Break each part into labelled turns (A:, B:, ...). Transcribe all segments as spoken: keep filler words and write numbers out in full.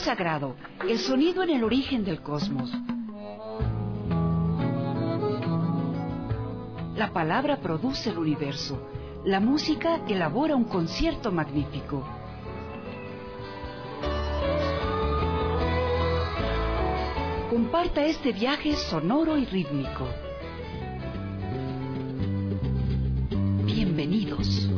A: sagrado, el sonido en el origen del cosmos. La palabra produce el universo. La música elabora un concierto magnífico. Comparta este viaje sonoro y rítmico. Bienvenidos.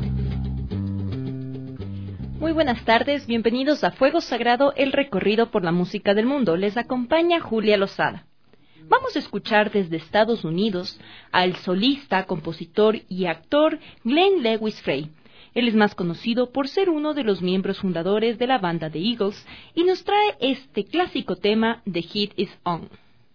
B: Muy buenas tardes, bienvenidos a Fuego Sagrado, el recorrido por la música del mundo. Les acompaña Julia Lozada. Vamos a escuchar desde Estados Unidos al solista, compositor y actor Glenn Lewis Frey. Él es más conocido por ser uno de los miembros fundadores de la banda The Eagles y nos trae este clásico tema, The Heat Is On.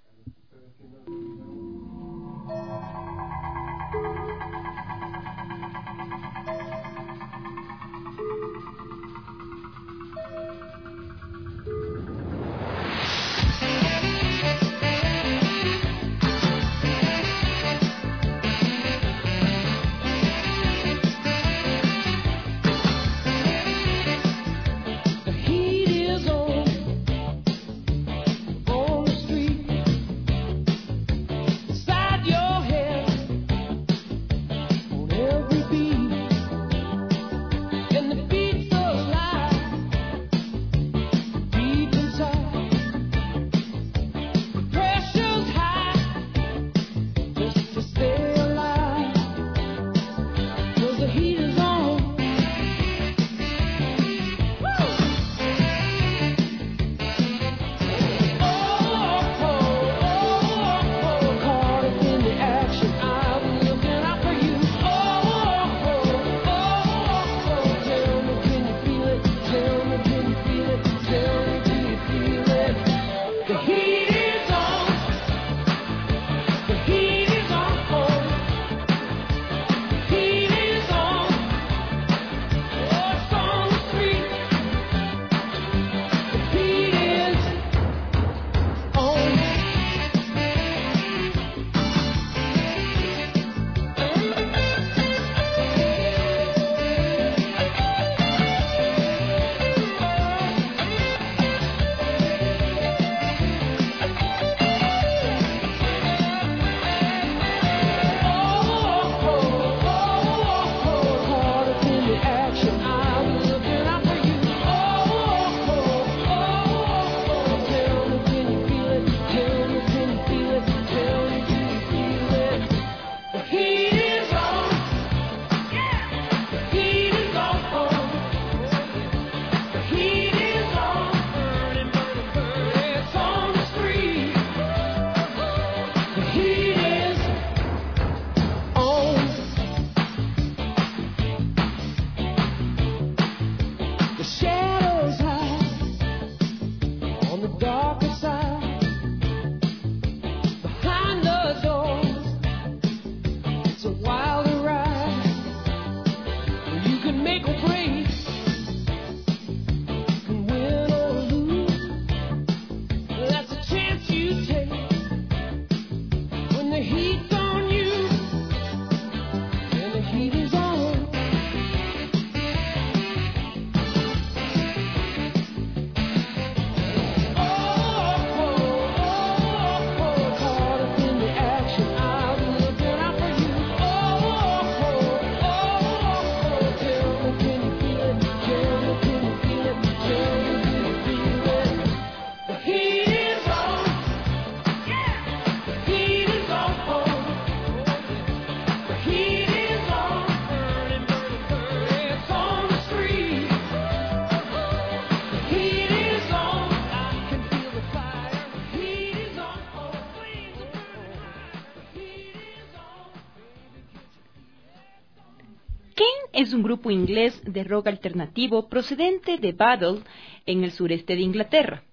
B: Es un grupo inglés de rock alternativo procedente de Battle, en el sureste de Inglaterra.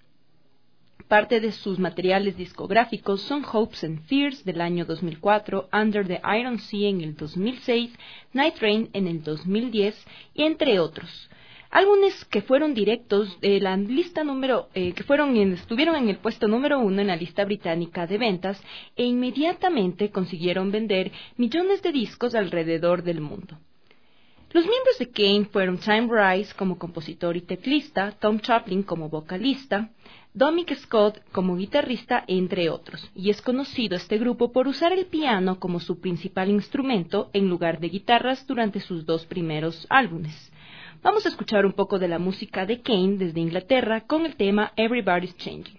B: Parte de sus materiales discográficos son Hopes and Fears del año dos mil cuatro, Under the Iron Sea en el dos mil seis, Night Rain en el dos mil diez y entre otros. Álbumes que fueron directos de la lista número, eh, que fueron en, estuvieron en el puesto número uno en la lista británica de ventas e inmediatamente consiguieron vender millones de discos alrededor del mundo. Los miembros de Kane fueron Tim Rice como compositor y teclista, Tom Chaplin como vocalista, Dominic Scott como guitarrista, entre otros, y es conocido este grupo por usar el piano como su principal instrumento en lugar de guitarras durante sus dos primeros álbumes. Vamos a escuchar un poco de la música de Kane desde Inglaterra con el tema Everybody's Changing.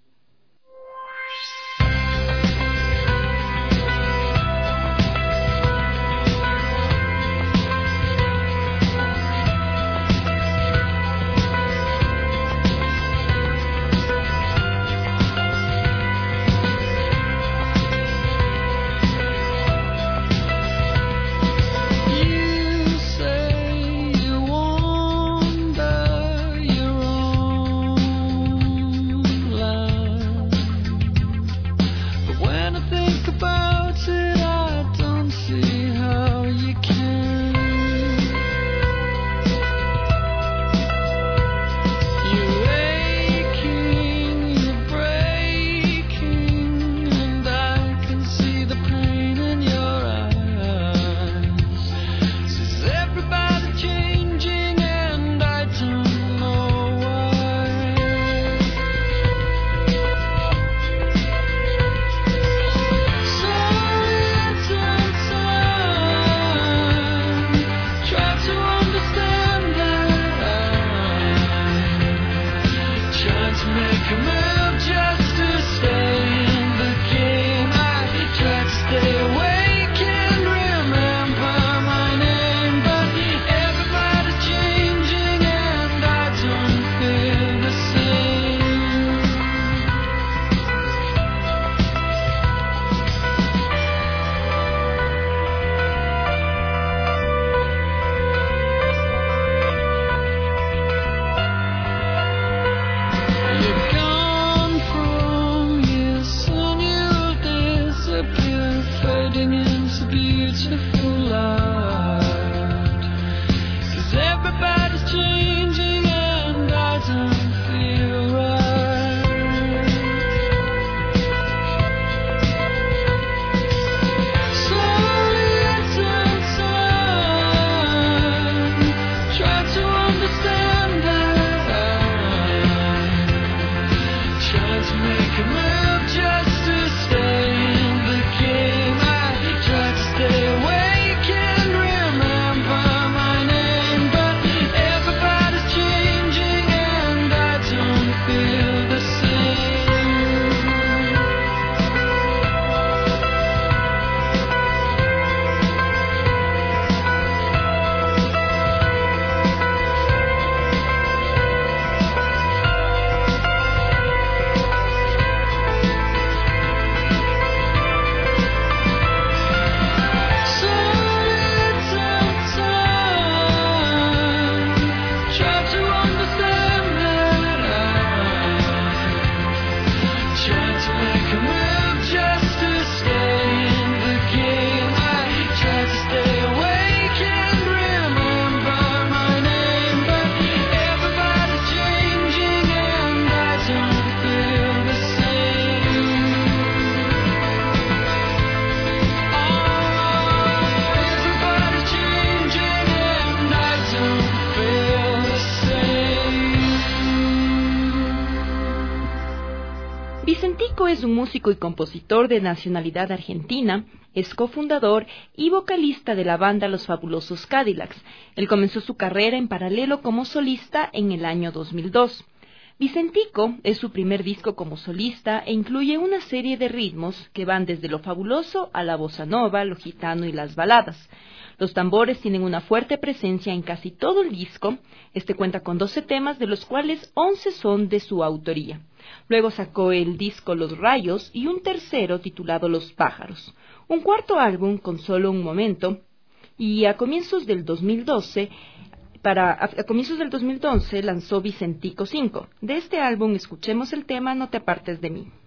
B: Vicentico es un músico y compositor de nacionalidad argentina, es cofundador y vocalista de la banda Los Fabulosos Cadillacs. Él comenzó su carrera en paralelo como solista en el año dos mil dos. Vicentico es su primer disco como solista e incluye una serie de ritmos que van desde lo fabuloso a la bossa nova, lo gitano y las baladas. Los tambores tienen una fuerte presencia en casi todo el disco. Este cuenta con doce temas, de los cuales once son de su autoría. Luego sacó el disco Los Rayos y un tercero titulado Los Pájaros. Un cuarto álbum con Solo un Momento, y a comienzos del dos mil doce, para, a, a comienzos del dos mil once lanzó Vicentico cinco. De este álbum escuchemos el tema No te apartes de mí.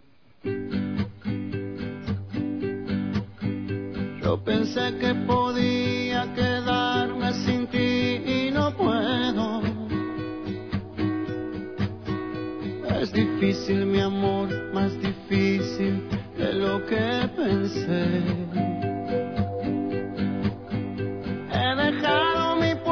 C: Yo pensé que podía quedarme sin ti y no puedo. Es difícil, mi amor, más difícil de lo que pensé. He dejado mi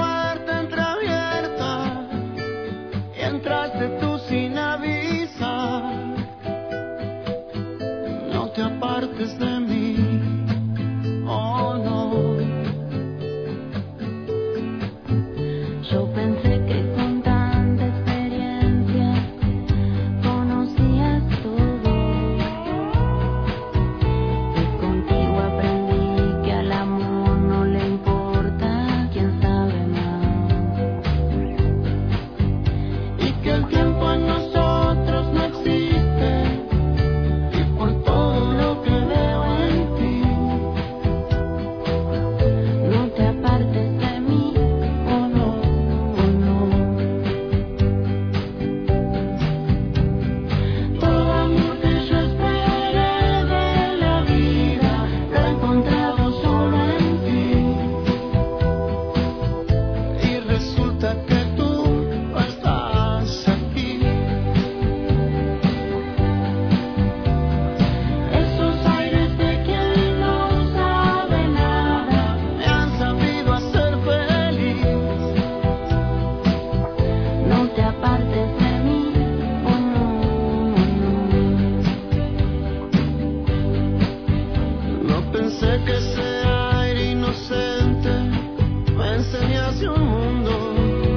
C: sé que ese aire inocente me enseñaste un mundo,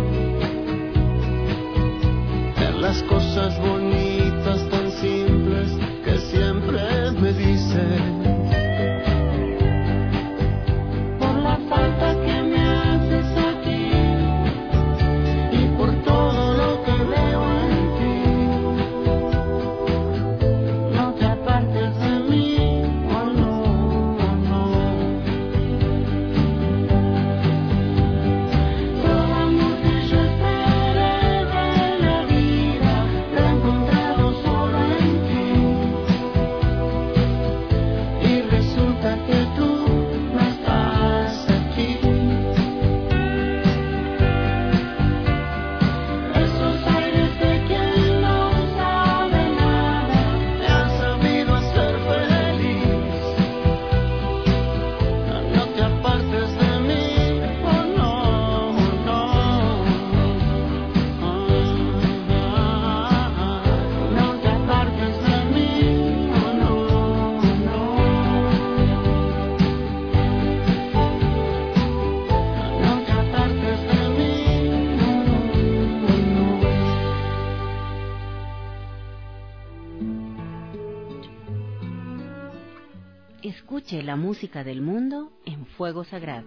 C: ver las cosas bonitas tan simples que siempre me dicen. Por la falta que me haces aquí y por todo lo que veo en ti, no te apartes de mí, oh no, oh no. Todo amor que yo esperé de la vida lo he encontrado solo en ti, y resulta que tú no estás aquí. Esos aires de quien no sabe nada me han sabido hacer feliz. No te apartes de mí, oh no, oh no. No te apartes de mí, oh no, oh no. No te apartes de mí, oh no, oh no.
D: Escuche la música del mundo en Fuego Sagrado.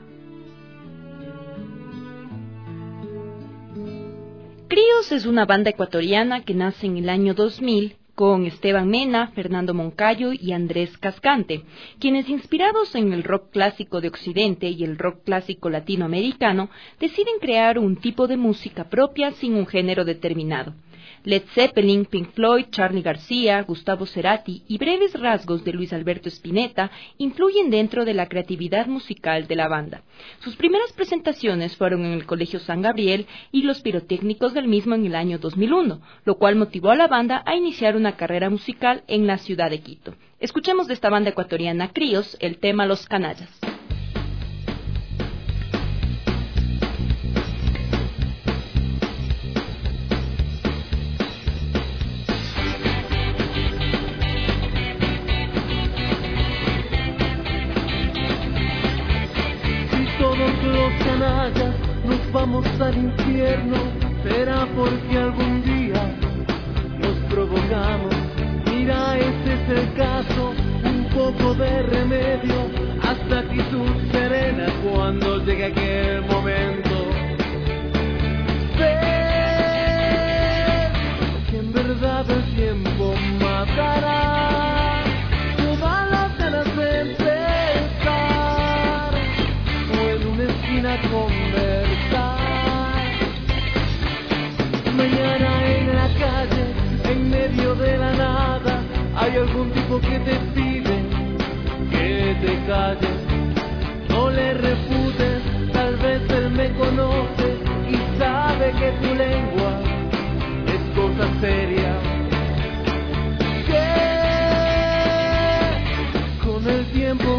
B: Críos es una banda ecuatoriana que nace en el año dos mil con Esteban Mena, Fernando Moncayo y Andrés Cascante, quienes, inspirados en el rock clásico de Occidente y el rock clásico latinoamericano, deciden crear un tipo de música propia sin un género determinado. Led Zeppelin, Pink Floyd, Charly García, Gustavo Cerati y breves rasgos de Luis Alberto Spinetta influyen dentro de la creatividad musical de la banda. Sus primeras presentaciones fueron en el Colegio San Gabriel y los pirotécnicos del mismo en el año dos mil uno, lo cual motivó a la banda a iniciar una carrera musical en la ciudad de Quito. Escuchemos de esta banda ecuatoriana Críos el tema Los Canallas.
C: Si todos los canallas nos vamos al infierno, será porque algún día nos provocamos. Mira, ese es el caso, un poco de remedio, hasta actitud serena cuando llegue aquel momento. Sé que en verdad el tiempo matará todas las ganas de empezar, o en una esquina conversar. Mañana en la calle, en medio de la nada, hay algún tipo que te pide que te calles. No le refutes, tal vez él me conoce y sabe que tu lengua es cosa seria. Que con el tiempo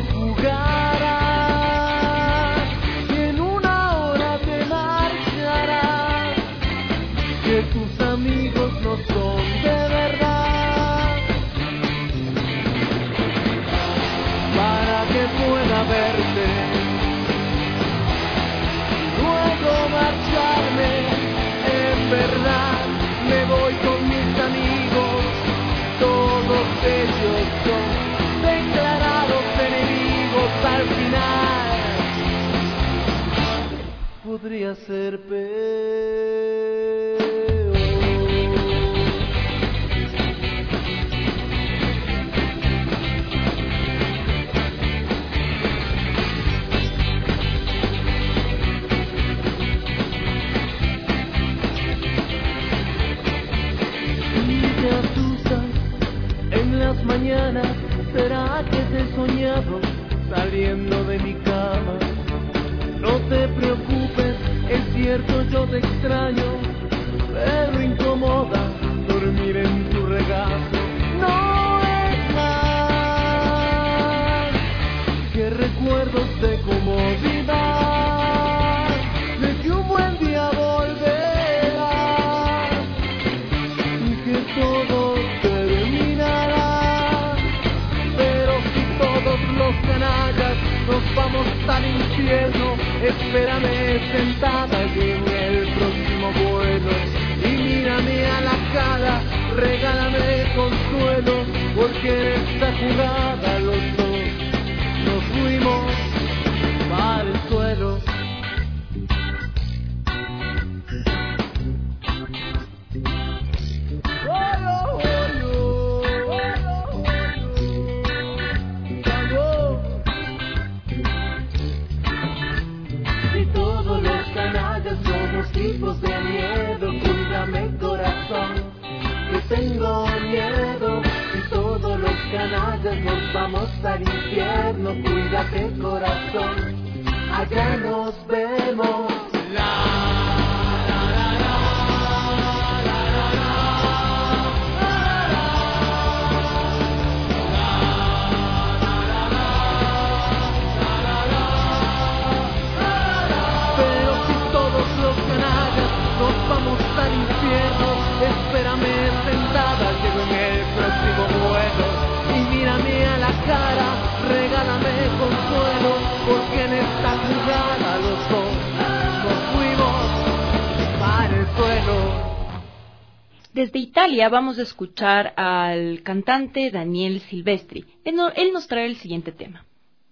C: jugarás y en una hora te marcharás. Que tus amigos no son de verdad, para que pueda verte, luego marcharme. En verdad me voy con mis amigos, todos ellos son declarados enemigos. Al final podría ser peor. Te asustas en las mañanas, será que te he soñado saliendo de mi cama. No te preocupes, es cierto, yo te extraño, pero incomoda dormir en tu regazo. No es más que recuerdos de comodidad, de que un buen día volverás y que todo terminará. Pero si todos los canales canallas nos vamos al infierno. Espérame sentada en el próximo vuelo y mírame a la cara, regálame consuelo, porque en esta jugada los dos nos fuimos para el suelo. Tipos de miedo, cuídame corazón, que tengo miedo. Y todos los canallas nos vamos al infierno, cuídate corazón, allá nos vemos. La al infierno, espérame sentada, llego en el próximo vuelo y mírame a la cara, regálame consuelo, porque en esta jugada los dos nos fuimos para el suelo.
B: Desde Italia vamos a escuchar al cantante Daniel Silvestri. Él nos trae el siguiente tema.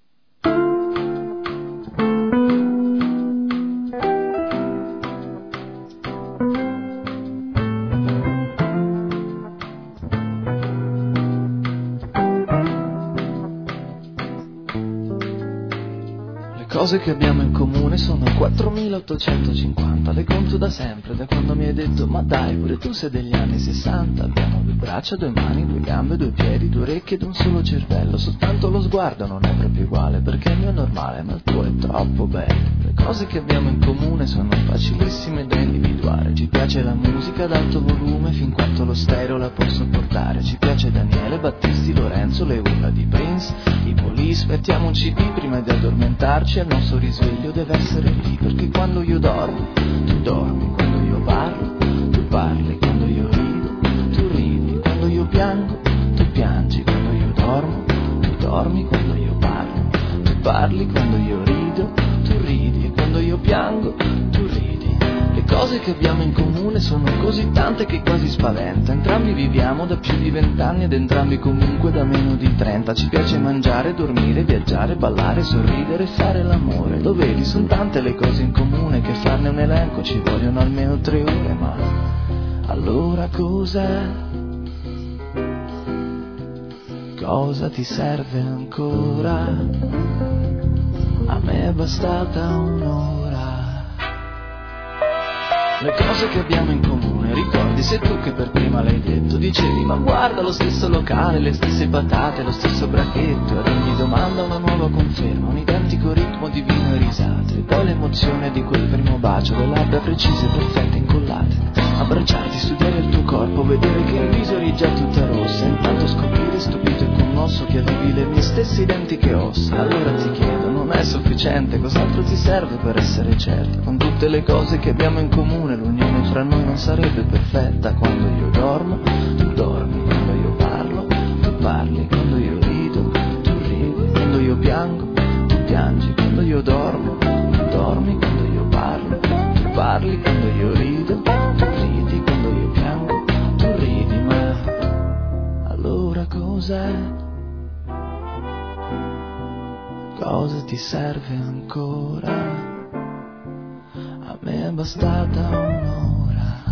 E: Cose che abbiamo in comune sono quattromilaottocentocinquanta, le conto da sempre, da quando mi hai detto ma dai, pure tu sei degli anni sessanta. Abbiamo due braccia, due mani, due gambe, due piedi, due orecchie ed un solo cervello. Soltanto lo sguardo non è proprio uguale, perché il mio è normale ma il tuo è troppo bello. Le cose che abbiamo in comune sono facilissime da individuare. Ci piace la musica ad alto volume fin quanto lo stereo la può sopportare. Ci piace Daniele, Battisti, Lorenzo, le urla di Prince, i Police. Mettiamo un C D prima di addormentarci, il nostro risveglio deve essere lì, perché quando io dormo, tu dormi, quando io parlo, tu parli, quando io rido, tu ridi, quando io piango, tu piangi, quando io dormo, tu dormi, quando io parlo, tu parli, quando io rido, tu ridi, e quando io piango, tu ridi. Le cose che abbiamo in comune sono così tante che quasi spaventa. Entrambi viviamo da più di vent'anni ed entrambi comunque da meno di trenta. Ci piace mangiare, dormire, viaggiare, ballare, sorridere e fare l'amore. Lo vedi, sono tante le cose in comune che farne un elenco ci vogliono almeno tre ore. Ma allora cos'è? Cosa ti serve ancora? A me è bastata un'ora. Le cose che abbiamo in comune, ricordi, sei tu che per prima l'hai detto. Dicevi, ma guarda, lo stesso locale, le stesse patate, lo stesso bracchetto. Ad ogni domanda una nuova conferma, un identico ritmo di vino e risate. E poi l'emozione di quel primo bacio, le labbra precise, perfette, incollate. Abbracciarti, studiare il tuo corpo, vedere che il viso eri già tutta rossa. Intanto scoprire, stupito e commosso, che avevi le mie stesse identiche ossa. Allora ti chiedo, non è sufficiente, cos'altro ti serve per essere certo? Con tutte le cose che abbiamo in comune, l'unione fra noi non sarebbe perfetta. Quando io dormo, tu dormi, quando io parlo, tu parli, quando io rido, tu ridi, quando io piango, tu piangi, quando io dormo, tu dormi, quando io parlo, tu parli, quando io rido, tu ridi, quando io piango, tu ridi. Ma allora cos'è? Cosa ti serve ancora? A me è bastata un'ora.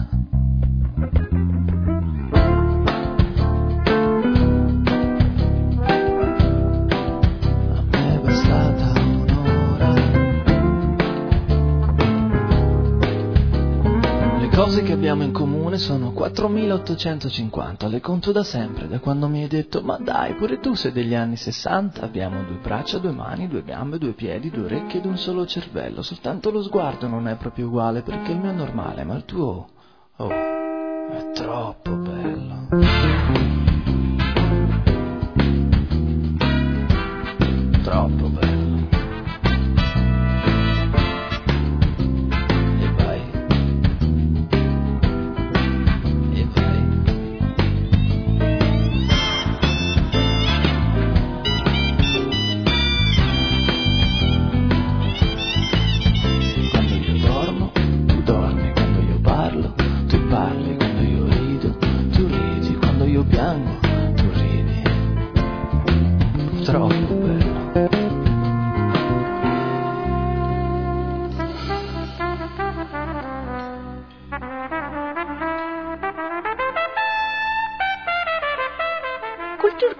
E: A me è bastata un'ora. Le cose che abbiamo in comune sono quattromilaottocentocinquanta, le conto da sempre, da quando mi hai detto ma dai, pure tu sei degli anni sessanta. Abbiamo due braccia, due mani, due gambe, due piedi, due orecchie ed un solo cervello. Soltanto lo sguardo non è proprio uguale, perché il mio è normale ma il tuo, oh, è troppo bello. Troppo bello.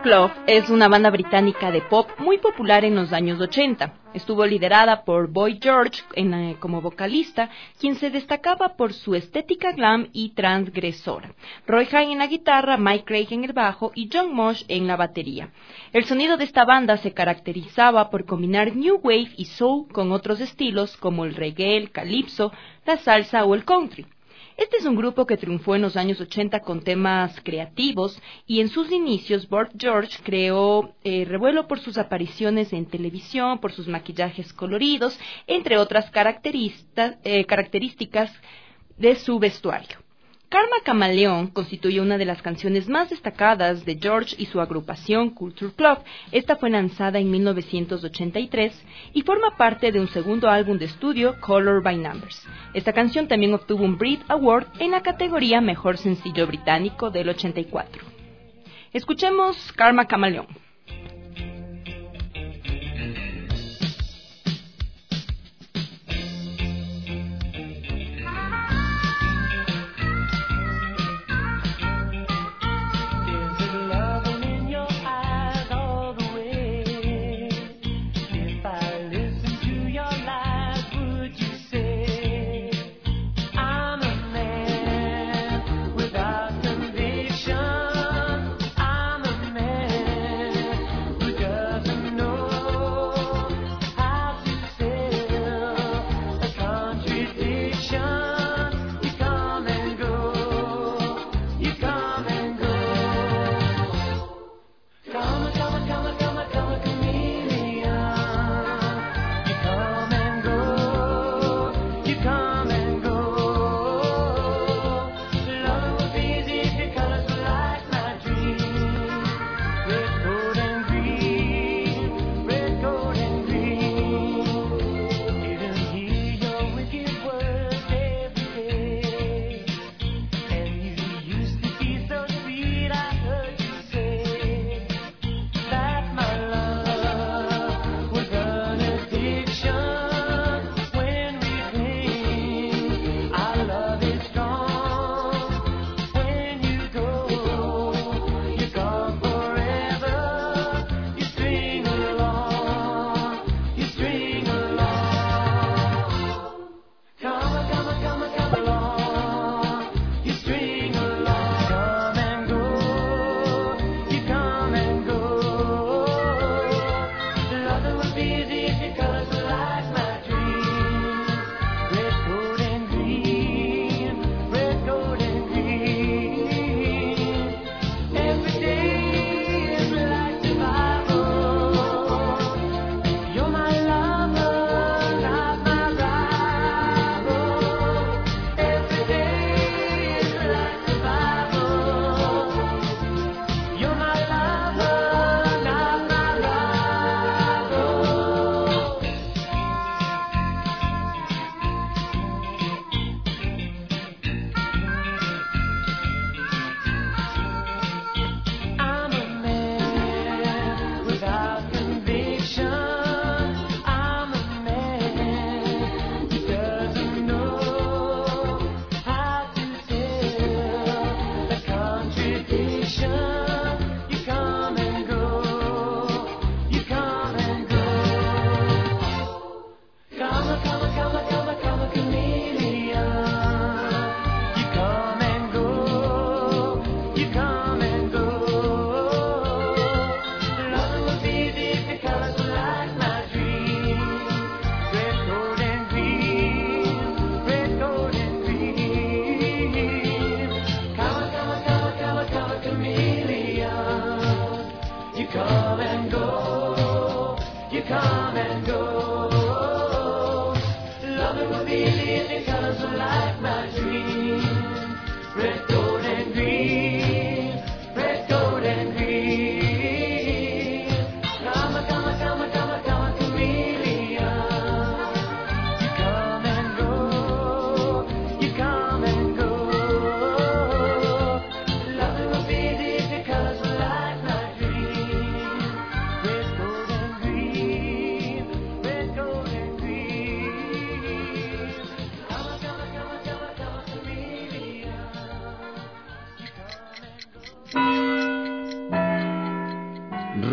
B: Club es una banda británica de pop muy popular en los años ochenta. Estuvo liderada por Boy George en, eh, como vocalista, quien se destacaba por su estética glam y transgresora. Roy Hine en la guitarra, Mike Craig en el bajo y John Mosh en la batería. El sonido de esta banda se caracterizaba por combinar new wave y soul con otros estilos como el reggae, el calipso, la salsa o el country. Este es un grupo que triunfó en los años ochenta con temas creativos y en sus inicios Boy George creó eh, revuelo por sus apariciones en televisión, por sus maquillajes coloridos, entre otras características, eh, características de su vestuario. Karma Chameleon constituye una de las canciones más destacadas de George y su agrupación Culture Club. Esta fue lanzada en mil novecientos ochenta y tres y forma parte de un segundo álbum de estudio, Color by Numbers. Esta canción también obtuvo un Brit Award en la categoría Mejor Sencillo Británico del ochenta y cuatro. Escuchemos Karma Chameleon.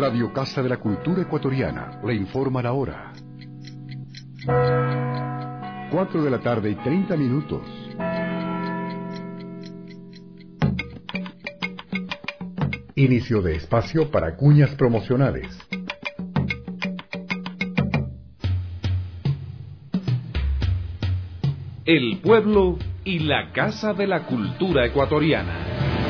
F: Radio Casa de la Cultura Ecuatoriana le informa la hora. Cuatro de la tarde y treinta minutos. Inicio de espacio para cuñas promocionales.
G: El pueblo y la Casa de la Cultura Ecuatoriana.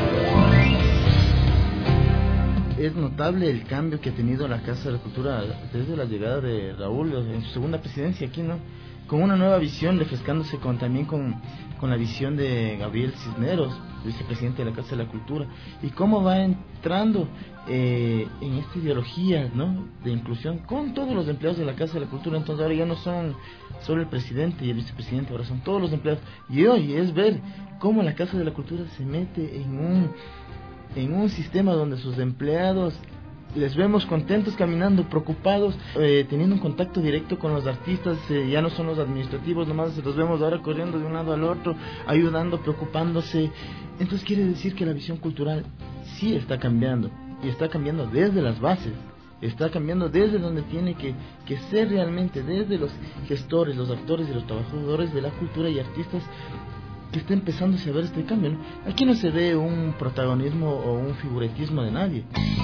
H: Es notable el cambio que ha tenido la Casa de la Cultura desde la llegada de Raúl en su segunda presidencia aquí, ¿no? Con una nueva visión, refrescándose con, también con, con la visión de Gabriel Cisneros, vicepresidente de la Casa de la Cultura, y cómo va entrando eh, en esta ideología, ¿no?, de inclusión con todos los empleados de la Casa de la Cultura. Entonces ahora ya no son solo el presidente y el vicepresidente, ahora son todos los empleados, y hoy es ver cómo la Casa de la Cultura se mete en un en un sistema donde sus empleados les vemos contentos caminando, preocupados, eh, teniendo un contacto directo con los artistas, eh, ya no son los administrativos, nomás los vemos ahora corriendo de un lado al otro, ayudando, preocupándose. Entonces quiere decir que la visión cultural sí está cambiando, y está cambiando desde las bases, está cambiando desde donde tiene que, que ser realmente, desde los gestores, los actores y los trabajadores de la cultura y artistas, que está empezando a ver este cambio, ¿no? Aquí no se ve un protagonismo o un figuretismo de nadie.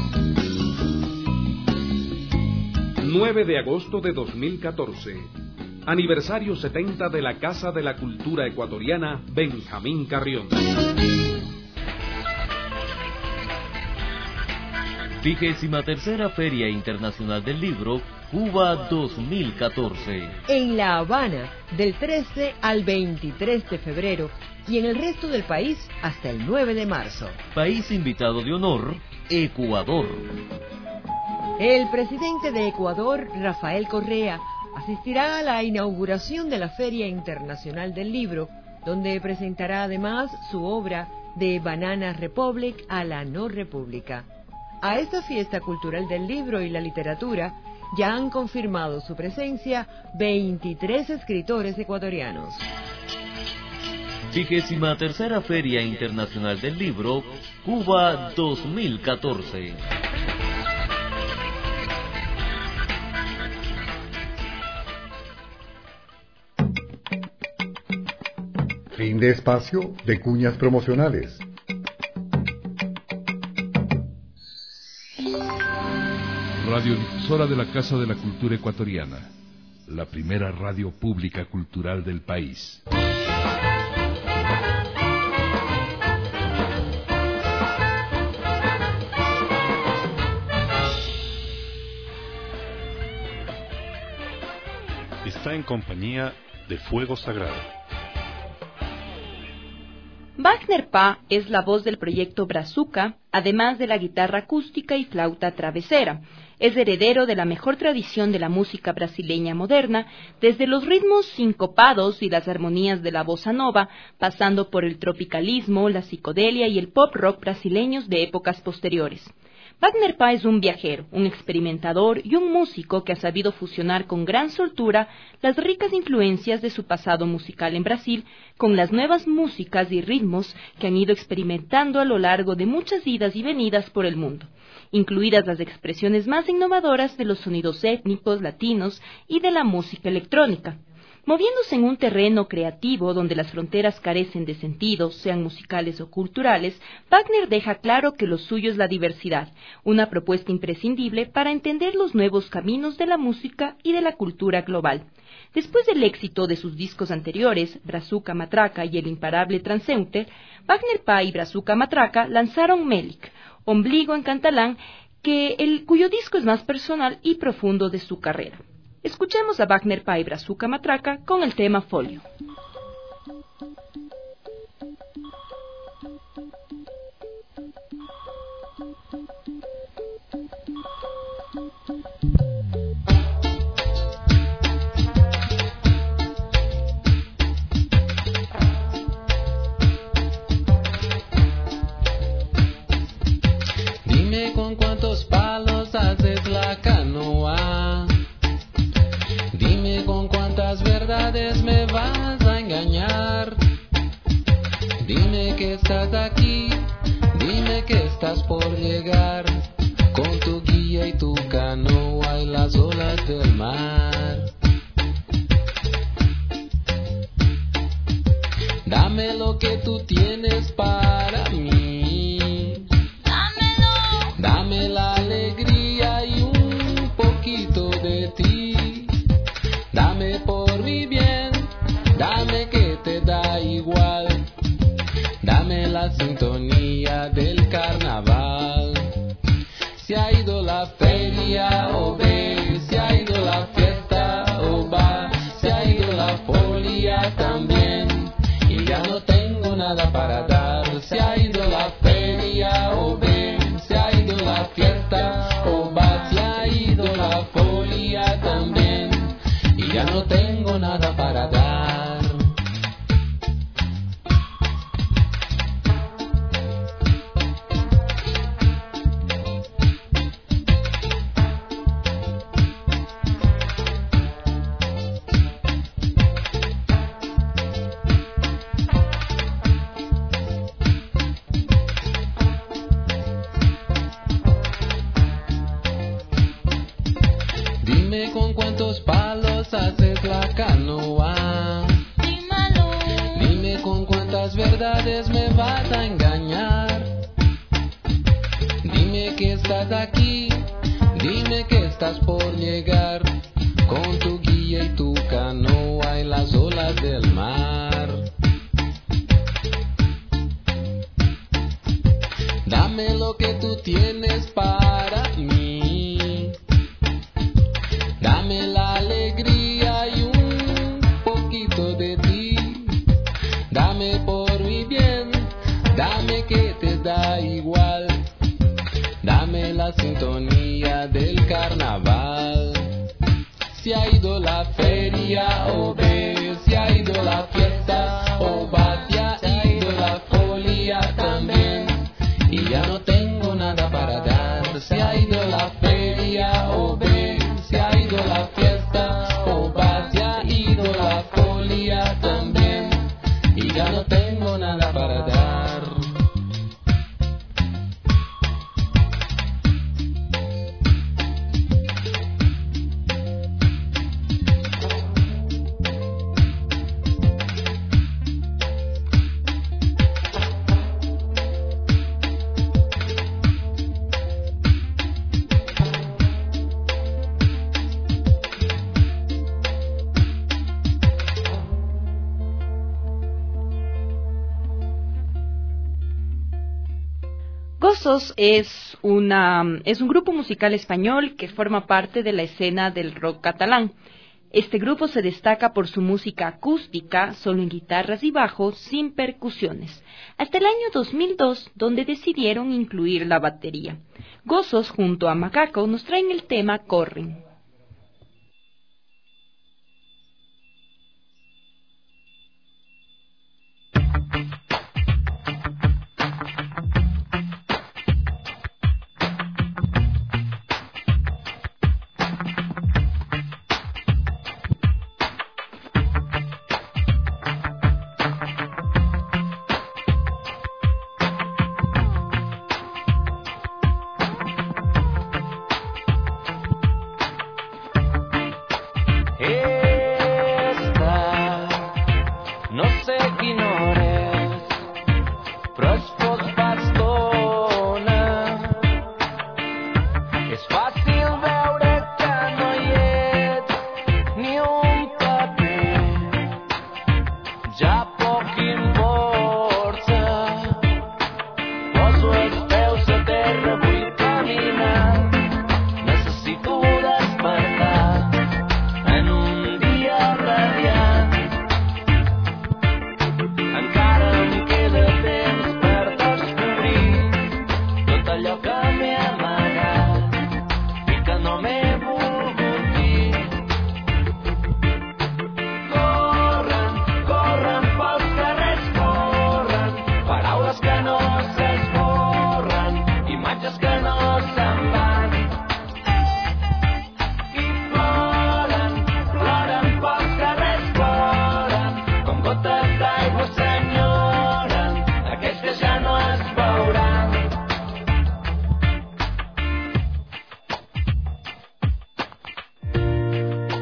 G: nueve de agosto de dos mil catorce. Aniversario setenta de la Casa de la Cultura Ecuatoriana Benjamín Carrión.
I: Vigésima tercera Feria Internacional del Libro, Cuba dos mil catorce.
J: En La Habana, del trece al veintitrés de febrero, y en el resto del país hasta el nueve de marzo.
I: País invitado de honor, Ecuador.
J: El presidente de Ecuador, Rafael Correa, asistirá a la inauguración de la Feria Internacional del Libro, donde presentará además su obra de Banana Republic a la No República. A esta fiesta cultural del libro y la literatura ya han confirmado su presencia veintitrés escritores ecuatorianos.
I: Vigésima tercera Feria Internacional del Libro, Cuba dos mil catorce.
F: Fin de espacio de cuñas promocionales.
K: Radiodifusora de la Casa de la Cultura Ecuatoriana, la primera radio pública cultural del país.
L: Está en compañía de Fuego Sagrado.
B: Wagner Pá es la voz del proyecto Brazuca, además de la guitarra acústica y flauta travesera. Es heredero de la mejor tradición de la música brasileña moderna, desde los ritmos sincopados y las armonías de la bossa nova, pasando por el tropicalismo, la psicodelia y el pop rock brasileños de épocas posteriores. Wagner Pá es un viajero, un experimentador y un músico que ha sabido fusionar con gran soltura las ricas influencias de su pasado musical en Brasil con las nuevas músicas y ritmos que han ido experimentando a lo largo de muchas idas y venidas por el mundo, incluidas las expresiones más innovadoras de los sonidos étnicos, latinos y de la música electrónica. Moviéndose en un terreno creativo donde las fronteras carecen de sentido, sean musicales o culturales, Wagner deja claro que lo suyo es la diversidad, una propuesta imprescindible para entender los nuevos caminos de la música y de la cultura global. Después del éxito de sus discos anteriores, Brazuca Matraca y El Imparable Transeúnte, Wagner Pá y Brazuca Matraca lanzaron Melik, Ombligo en catalán, que el, cuyo disco es más personal y profundo de su carrera. Escuchemos a Wagner Pá y Brazuca Matraca con el tema Folio.
M: Dime con cuántos palos haces la canoa. Dime con cuántas verdades me vas a engañar. Dime que estás aquí, dime que estás por llegar, con tu guía y tu lo que tú tienes para mí. Dámelo. Dame la alegría y un poquito de ti. Dame por mi bien, dame que te da igual. Dame la sintonía del carnaval. Se ha ido la feria, oh ve, se ha ido la fiesta, oh va, se ha ido la folia también, y ya no tengo nada para dar. Se ha ido la feria, oh ve, se ha ido la fiesta, oh va, se ha ido la folia también, y ya no tengo nada para dar. Dime con cuántos palos haces la canoa. Dímelo. Dime con cuántas verdades me vas a engañar. Dime que estás aquí, dime que estás por llegar, con tu guía y tu canoa en las olas del mar. Dame lo que tú tienes para mí. Dame la alegría y un poquito de ti. Dame por mi bien, dame que te da igual. Dame la sintonía del carnaval. Se ha ido la feria, oh ve, se ha ido la fiesta, oh va, se ha ido la folia también, y ya no tengo nada para dar. Se ha ido la feria, oh ve, se ha ido la fiesta, oh va, se ha ido la folia también, y ya no tengo nada para dar.
B: Gozos es, una, es un grupo musical español que forma parte de la escena del rock catalán. Este grupo se destaca por su música acústica, solo en guitarras y bajos, sin percusiones, hasta el año dos mil dos, donde decidieron incluir la batería. Gozos, junto a Macaco, nos traen el tema Corren.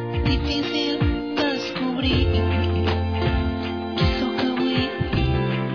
N: Difícil descobrir que sóc avui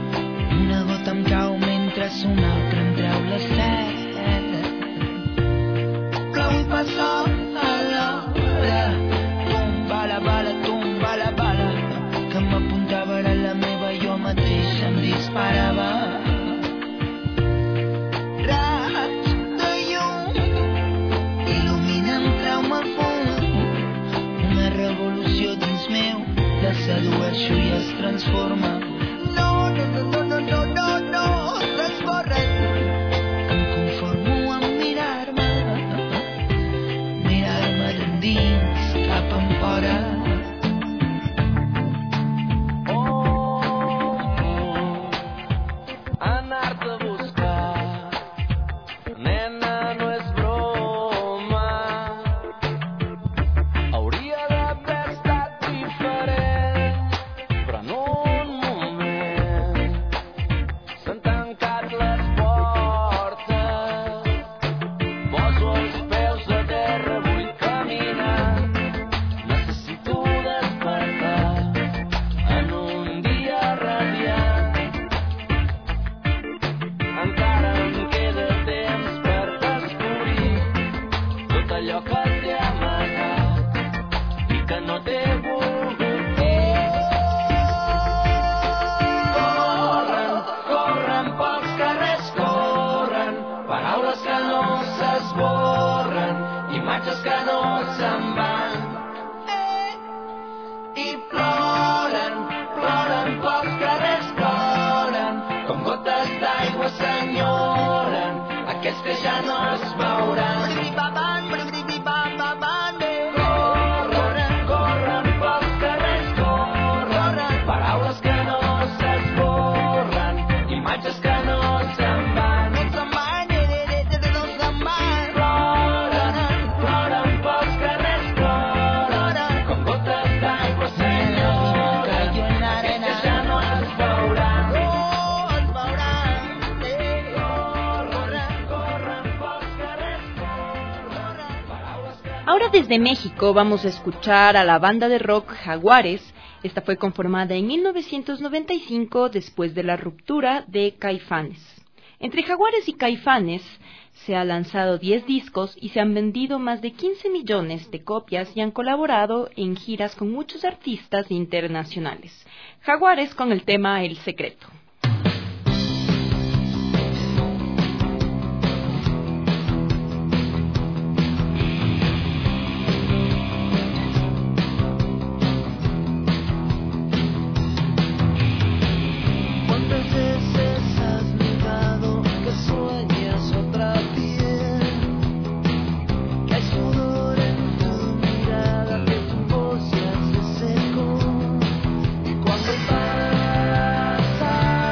E: si addueixo i es transforma. No, no, no, no, no, no, no, no, s'esborra. Em conformo amb mirar-me, mirar-me d'endins cap enfora.
C: Anar-te a buscar, nena, no és broma. Hauria d'haver estat diferent, però en un moment s'han tancat les portes. Poso els peus a terra, vull caminar. Necessito despertar en un dia radiant. Encara em queda temps per descobrir tot allò que t'he amagat i que no t'he volgut dir. Corren, corren pels carrers, corren, paraules que no s'esborren, imatges que no se'n van. I ploren, ploren pels carrers, ploren, com gotes d'aigua s'enyoren, aquells que ja no es veuran. Corren, corren pels carrers, corren, paraules que no s'esborren, imatges que no se'n van. Ploren, ploren pels carrers, ploren, com gotes d'aigua s'enyoren, aquells que ja no es veuran.
B: Ahora desde México vamos a escuchar a la banda de rock Jaguares. Esta fue conformada en mil novecientos noventa y cinco después de la ruptura de Caifanes. Entre Jaguares y Caifanes se han lanzado diez discos y se han vendido más de quince millones de copias y han colaborado en giras con muchos artistas internacionales. Jaguares con el tema El Secreto.
E: ¿Cuántas veces has negado que sueñas otra piel? Que hay sudor en tu mirada, que tu voz ya se secó. Y cuando pasa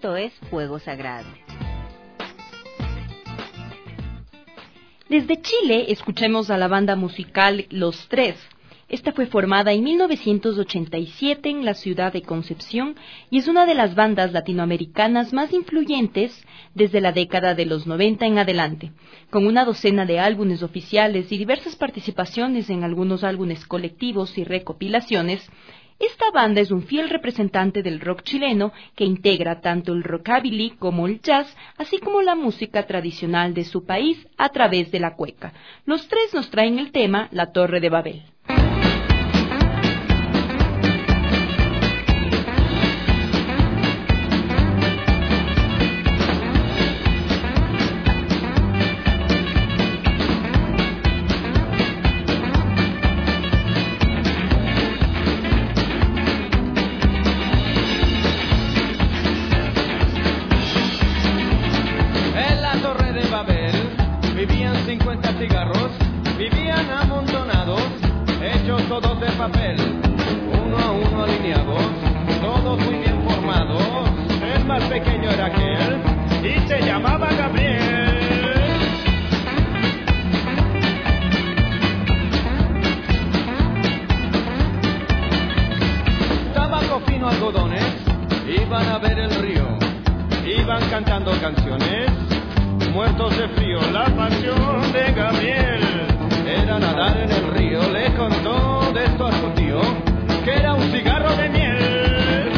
D: Esto es Fuego Sagrado.
B: Desde Chile escuchemos a la banda musical Los Tres. Esta fue formada en mil novecientos ochenta y siete en la ciudad de Concepción y es una de las bandas latinoamericanas más influyentes desde la década de los noventa en adelante, con una docena de álbumes oficiales y diversas participaciones en algunos álbumes colectivos y recopilaciones. Esta banda es un fiel representante del rock chileno que integra tanto el rockabilly como el jazz, así como la música tradicional de su país a través de la cueca. Los Tres nos traen el tema La Torre de Babel.
C: Todos de papel, uno a uno alineados, todos muy bien formados. El más pequeño era aquel y se llamaba Gabriel. Tabaco fino, algodones, iban a ver el río, iban cantando canciones, muertos de frío. La pasión de Gabriel era nadar en el río. Le contó de esto a su tío, que era un cigarro de miel.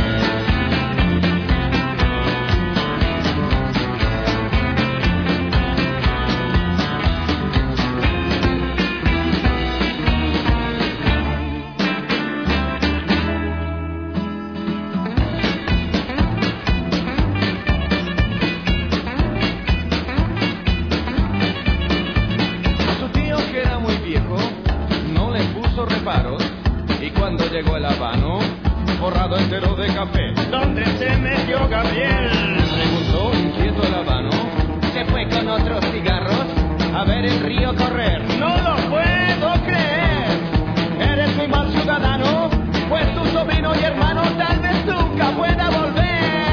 C: Reparos, y cuando llegó el habano, forrado entero de café, ¿dónde se metió Gabriel? Preguntó inquieto el habano. Se fue con otros cigarros a ver el río correr. No lo puedo creer. Eres muy mal ciudadano, pues tu sobrino y hermano tal vez nunca pueda volver.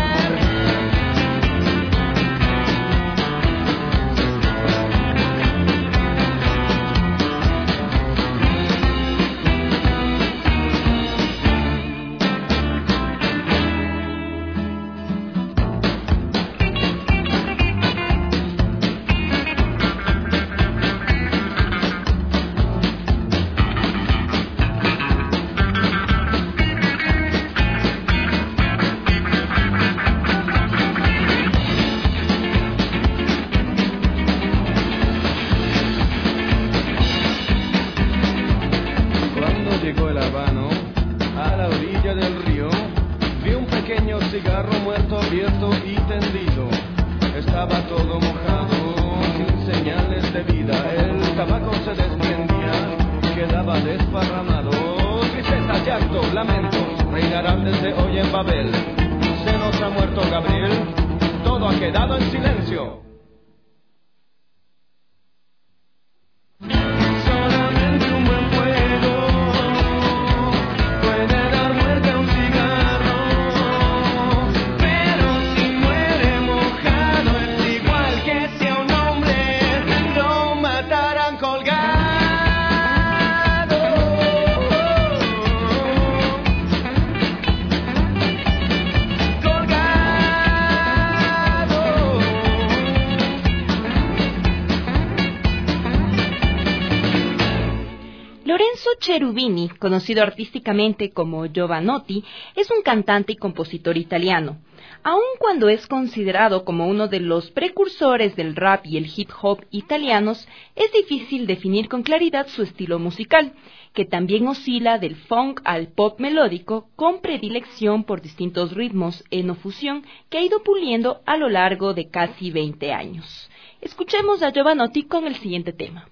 B: Cherubini, conocido artísticamente como Jovanotti, es un cantante y compositor italiano. Aun cuando es considerado como uno de los precursores del rap y el hip hop italianos, es difícil definir con claridad su estilo musical, que también oscila del funk al pop melódico, con predilección por distintos ritmos enofusión que ha ido puliendo a lo largo de casi veinte años. Escuchemos a Jovanotti con el siguiente tema.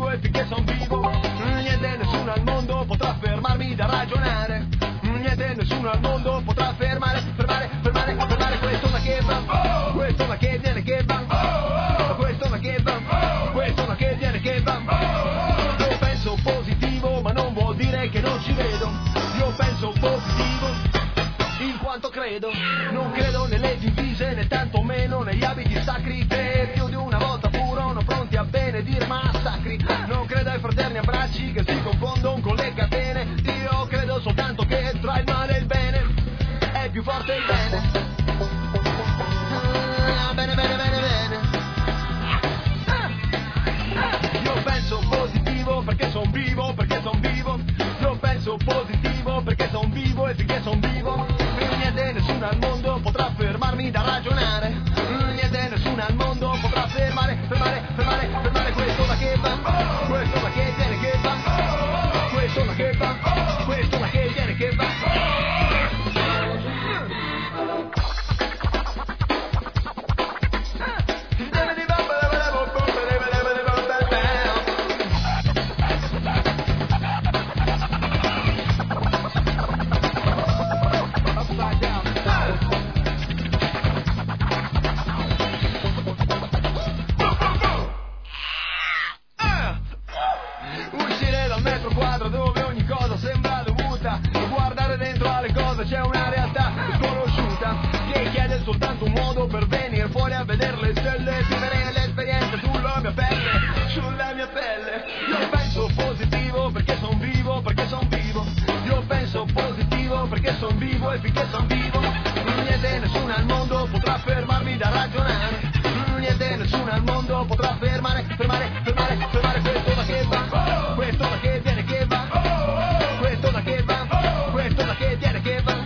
N: vivo e finché son vivo niente, nessuno al mondo potrà fermarmi da ragionare. Niente, nessuno al mondo potrà fermare, fermare, fermare, fermare questo ma che va, questo ma che viene che va, questo ma che va, questo ma che viene che va. Io penso positivo ma non vuol dire che non ci vedo. Io penso positivo in quanto credo. Non credo nelle divise né tanto meno negli abiti sacri che più di una volta furono pronti a benedire massacri. Non credo ai fraterni abbracci che si confondono con le catene. Io credo soltanto che tra il male e il bene è più forte il bene. Ah, bene, bene, bene, bene. Ah, ah. Io penso positivo perché son vivo, perché son vivo. Io penso positivo perché son vivo e finché son vivo niente, nessuno al mondo potrà fermarmi da ragionare. Niente, nessuno al mondo potrà fermare, fermare, fermare, fermare questo ma che va, questo ma che viene che va, questo ma che va, questo ma che viene che va. C'è una realtà sconosciuta che chiede soltanto un modo per venire fuori a vedere le stelle, vivere l'esperienza sulla mia pelle, sulla mia pelle. Io penso positivo perché son vivo, perché son vivo. Io penso positivo perché son vivo e finché son vivo niente, nessuno al mondo potrà fermarmi da ragionare. Niente, nessuno al mondo potrà fermare, fermare, fermare, fermare questo ma che va, questo ma che viene che va, questo ma che va, questo ma che viene che va.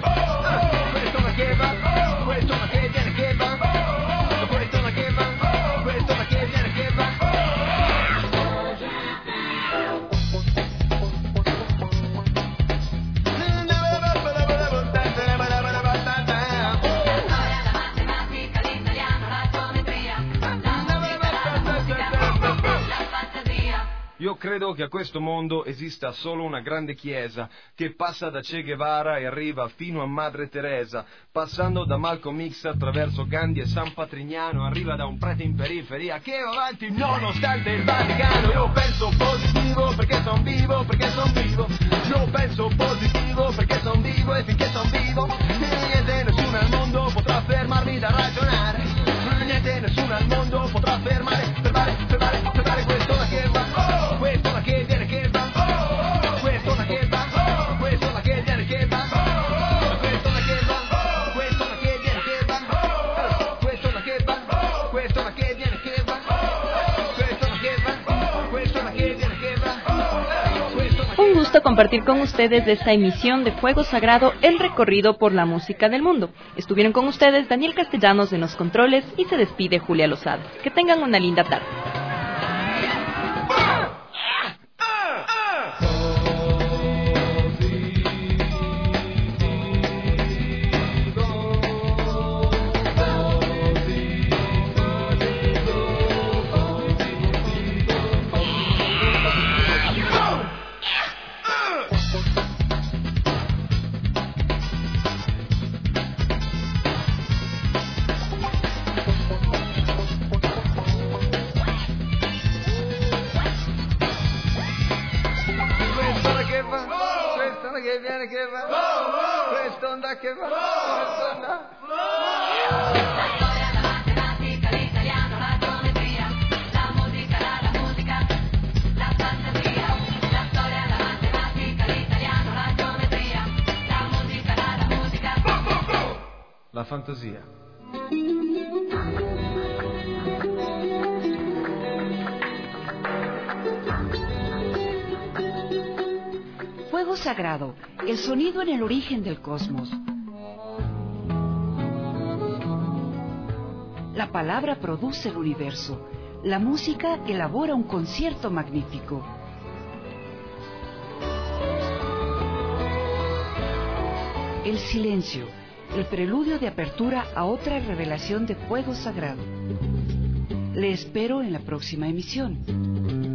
N: Io credo che a questo mondo esista solo una grande chiesa che passa da Che Guevara e arriva fino a Madre Teresa, passando da Malcolm X attraverso Gandhi e San Patrignano, arriva da un prete in periferia che va avanti nonostante il Vaticano. Io penso positivo perché son vivo, perché son vivo. Io penso positivo perché son vivo e finché son vivo niente, nessuno al mondo potrà fermarmi da ragionare. Niente, nessuno al mondo potrà fermare, fermare, fermare, fermare questo ma che va, questo ma che viene che va, questo ma che va, questo ma che viene che va, questo ma che va, questo ma che viene che va, questo ma che va, questo ma che viene che va, questo ma che va, questo ma che viene che va.
B: Un gusto compartir con ustedes esta emisión de Fuego Sagrado, el recorrido por la música del mundo. Estuvieron con ustedes Daniel Castellanos en los controles y se despide Julia Lozada. Que tengan una linda tarde.
N: Che viene che va, questo onda che va, questo onda.
O: La storia, la matematica, l'italiano, la geometria, la musica, la, la musica, la fantasia. La storia, la matematica, l'italiano, la geometria, la musica, la, la musica,
N: la fantasia.
A: Fuego sagrado, el sonido en el origen del cosmos. La palabra produce el universo. La música elabora un concierto magnífico. El silencio, el preludio de apertura a otra revelación de fuego sagrado. Le espero en la próxima emisión.